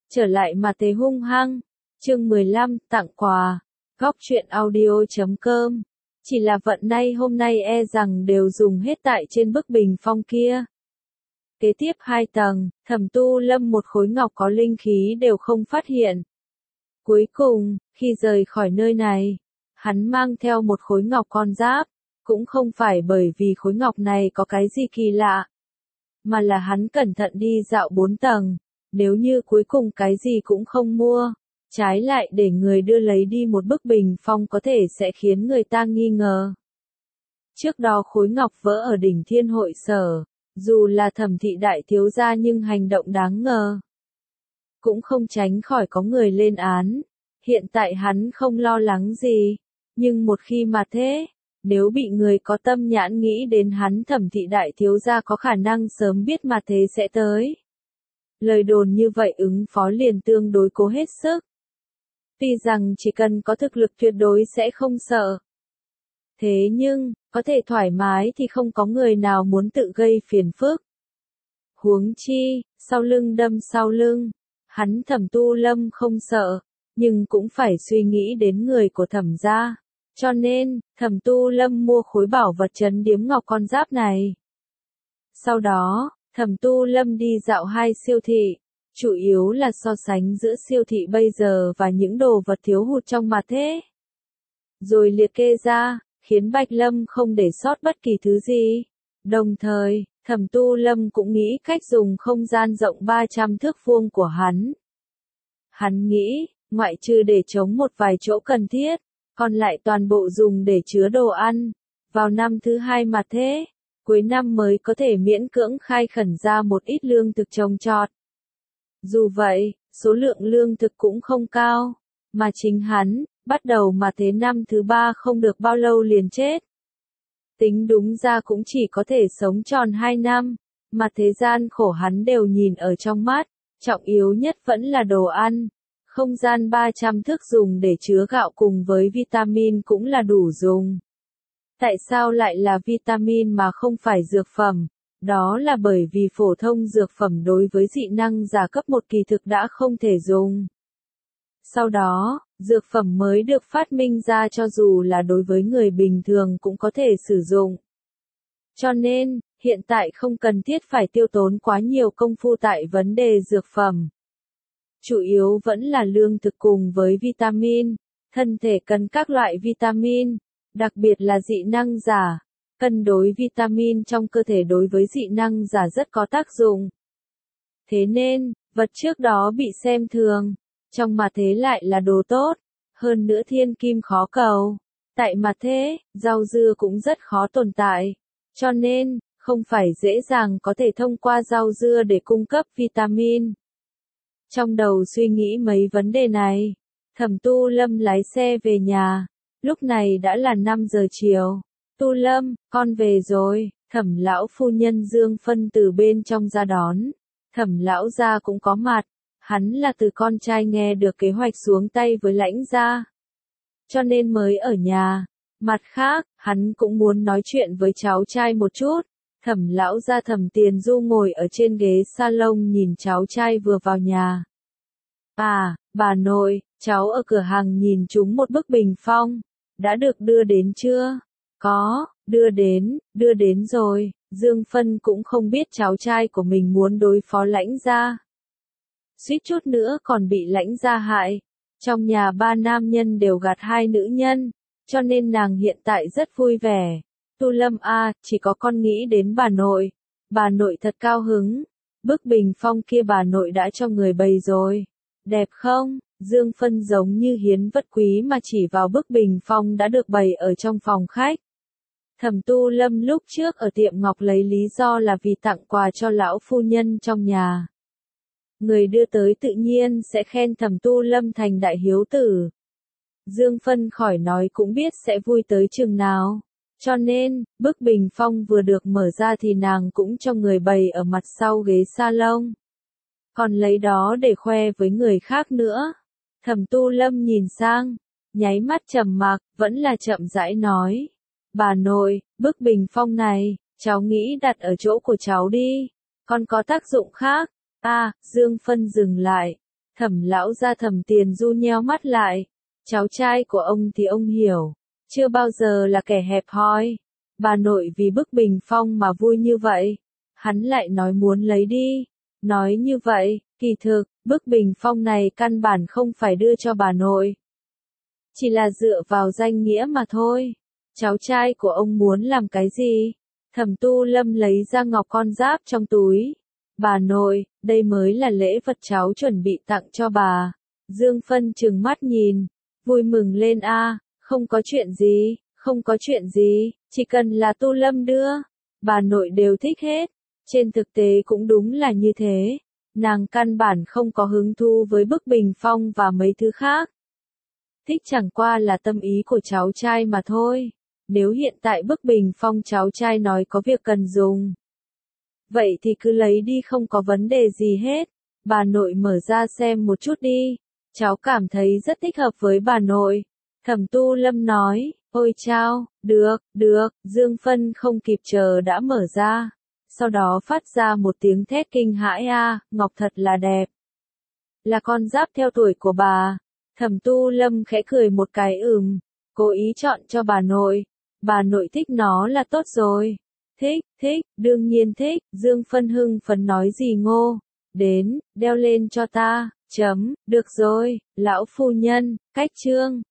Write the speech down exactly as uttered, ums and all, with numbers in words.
Trở lại mà thế hung hăng. Chương mười lăm, tặng quà. Góc truyện audio chấm com. Chỉ là vận may hôm nay e rằng đều dùng hết tại trên bức bình phong kia. Kế tiếp hai tầng, Thẩm Tu Lâm một khối ngọc có linh khí đều không phát hiện. Cuối cùng, khi rời khỏi nơi này, hắn mang theo một khối ngọc con giáp, cũng không phải bởi vì khối ngọc này có cái gì kỳ lạ, mà là hắn cẩn thận đi dạo bốn tầng, nếu như cuối cùng cái gì cũng không mua, trái lại để người đưa lấy đi một bức bình phong có thể sẽ khiến người ta nghi ngờ. Trước đó khối ngọc vỡ ở đỉnh Thiên Hội Sở, dù là Thẩm thị đại thiếu gia nhưng hành động đáng ngờ, cũng không tránh khỏi có người lên án. Hiện tại hắn không lo lắng gì, nhưng một khi mà thế, nếu bị người có tâm nhãn nghĩ đến hắn Thẩm thị đại thiếu gia có khả năng sớm biết mà thế sẽ tới. Lời đồn như vậy ứng phó liền tương đối cố hết sức. Tuy rằng chỉ cần có thực lực tuyệt đối sẽ không sợ. Thế nhưng, có thể thoải mái thì không có người nào muốn tự gây phiền phức. Huống chi, sau lưng đâm sau lưng, hắn Thẩm Tu Lâm không sợ, nhưng cũng phải suy nghĩ đến người của Thẩm gia. Cho nên, Thẩm Tu Lâm mua khối bảo vật trấn điếm ngọc con giáp này. Sau đó, Thẩm Tu Lâm đi dạo hai siêu thị, chủ yếu là so sánh giữa siêu thị bây giờ và những đồ vật thiếu hụt trong mặt thế. Rồi liệt kê ra, khiến Bạch Lâm không để sót bất kỳ thứ gì. Đồng thời, Thẩm Tu Lâm cũng nghĩ cách dùng không gian rộng ba trăm thước vuông của hắn. Hắn nghĩ, ngoại trừ để chống một vài chỗ cần thiết, còn lại toàn bộ dùng để chứa đồ ăn. Vào năm thứ hai mà thế, cuối năm mới có thể miễn cưỡng khai khẩn ra một ít lương thực trồng trọt. Dù vậy, số lượng lương thực cũng không cao, mà chính hắn, bắt đầu mà thế năm thứ ba không được bao lâu liền chết. Tính đúng ra cũng chỉ có thể sống tròn hai năm, mà thế gian khổ hắn đều nhìn ở trong mắt, trọng yếu nhất vẫn là đồ ăn. Không gian ba trăm thước dùng để chứa gạo cùng với vitamin cũng là đủ dùng. Tại sao lại là vitamin mà không phải dược phẩm? Đó là bởi vì phổ thông dược phẩm đối với dị năng giả cấp một kỳ thực đã không thể dùng. Sau đó, dược phẩm mới được phát minh ra cho dù là đối với người bình thường cũng có thể sử dụng. Cho nên, hiện tại không cần thiết phải tiêu tốn quá nhiều công phu tại vấn đề dược phẩm. Chủ yếu vẫn là lương thực cùng với vitamin, thân thể cần các loại vitamin, đặc biệt là dị năng giả. Cân đối vitamin trong cơ thể đối với dị năng giả rất có tác dụng. Thế nên, vật trước đó bị xem thường, trong mà thế lại là đồ tốt, hơn nữa thiên kim khó cầu. Tại mà thế, rau dưa cũng rất khó tồn tại, cho nên, không phải dễ dàng có thể thông qua rau dưa để cung cấp vitamin. Trong đầu suy nghĩ mấy vấn đề này, Thẩm Tu Lâm lái xe về nhà, lúc này đã là năm giờ chiều. Tu Lâm, con về rồi, Thẩm lão phu nhân Dương Phân từ bên trong ra đón. Thẩm lão gia cũng có mặt, hắn là từ con trai nghe được kế hoạch xuống tay với Lãnh gia, cho nên mới ở nhà. Mặt khác, hắn cũng muốn nói chuyện với cháu trai một chút. Thẩm lão gia Thẩm Tiền Du ngồi ở trên ghế salon nhìn cháu trai vừa vào nhà. À, bà nội, cháu ở cửa hàng nhìn trúng một bức bình phong, đã được đưa đến chưa? Có, đưa đến, đưa đến rồi. Dương Phân cũng không biết cháu trai của mình muốn đối phó Lãnh gia, suýt chút nữa còn bị Lãnh gia hại. Trong nhà ba nam nhân đều gạt hai nữ nhân, cho nên nàng hiện tại rất vui vẻ. Tu Lâm a, chỉ có con nghĩ đến bà nội. Bà nội thật cao hứng. Bức bình phong kia bà nội đã cho người bày rồi. Đẹp không? Dương Phân giống như hiến vật quý mà chỉ vào bức bình phong đã được bày ở trong phòng khách. Thẩm Tu Lâm lúc trước ở tiệm ngọc lấy lý do là vì tặng quà cho lão phu nhân trong nhà. Người đưa tới tự nhiên sẽ khen Thẩm Tu Lâm thành đại hiếu tử. Dương Phân khỏi nói cũng biết sẽ vui tới chừng nào. Cho nên, bức bình phong vừa được mở ra thì nàng cũng cho người bày ở mặt sau ghế salon. Còn lấy đó để khoe với người khác nữa. Thẩm Tu Lâm nhìn sang, nháy mắt trầm mặc, vẫn là chậm rãi nói. Bà nội, bức bình phong này, cháu nghĩ đặt ở chỗ của cháu đi. Còn có tác dụng khác. À, Dương Phân dừng lại. Thẩm lão gia Thẩm Tiền Du nheo mắt lại. Cháu trai của ông thì ông hiểu. Chưa bao giờ là kẻ hẹp hòi. Bà nội vì bức bình phong mà vui như vậy. Hắn lại nói muốn lấy đi. Nói như vậy, kỳ thực, bức bình phong này căn bản không phải đưa cho bà nội. Chỉ là dựa vào danh nghĩa mà thôi. Cháu trai của ông muốn làm cái gì? Thẩm Tu Lâm lấy ra ngọc con giáp trong túi. Bà nội, đây mới là lễ vật cháu chuẩn bị tặng cho bà. Dương Phân trừng mắt nhìn. Vui mừng lên a, không có chuyện gì, không có chuyện gì, chỉ cần là Tu Lâm đưa. Bà nội đều thích hết. Trên thực tế cũng đúng là như thế. Nàng căn bản không có hứng thú với bức bình phong và mấy thứ khác. Thích chẳng qua là tâm ý của cháu trai mà thôi. Nếu hiện tại bức bình phong cháu trai nói có việc cần dùng, vậy thì cứ lấy đi không có vấn đề gì hết. Bà nội mở ra xem một chút đi. Cháu cảm thấy rất thích hợp với bà nội. Thẩm Tu Lâm nói, ôi chao, được, được, Dương Phân không kịp chờ đã mở ra. Sau đó phát ra một tiếng thét kinh hãi a, ngọc thật là đẹp. Là con giáp theo tuổi của bà. Thẩm Tu Lâm khẽ cười một cái ừm, cố ý chọn cho bà nội. Bà nội thích nó là tốt rồi. Thích, thích, đương nhiên thích, Dương Phân hưng phấn nói gì ngô. Đến, đeo lên cho ta, chấm, được rồi, lão phu nhân, cách chương.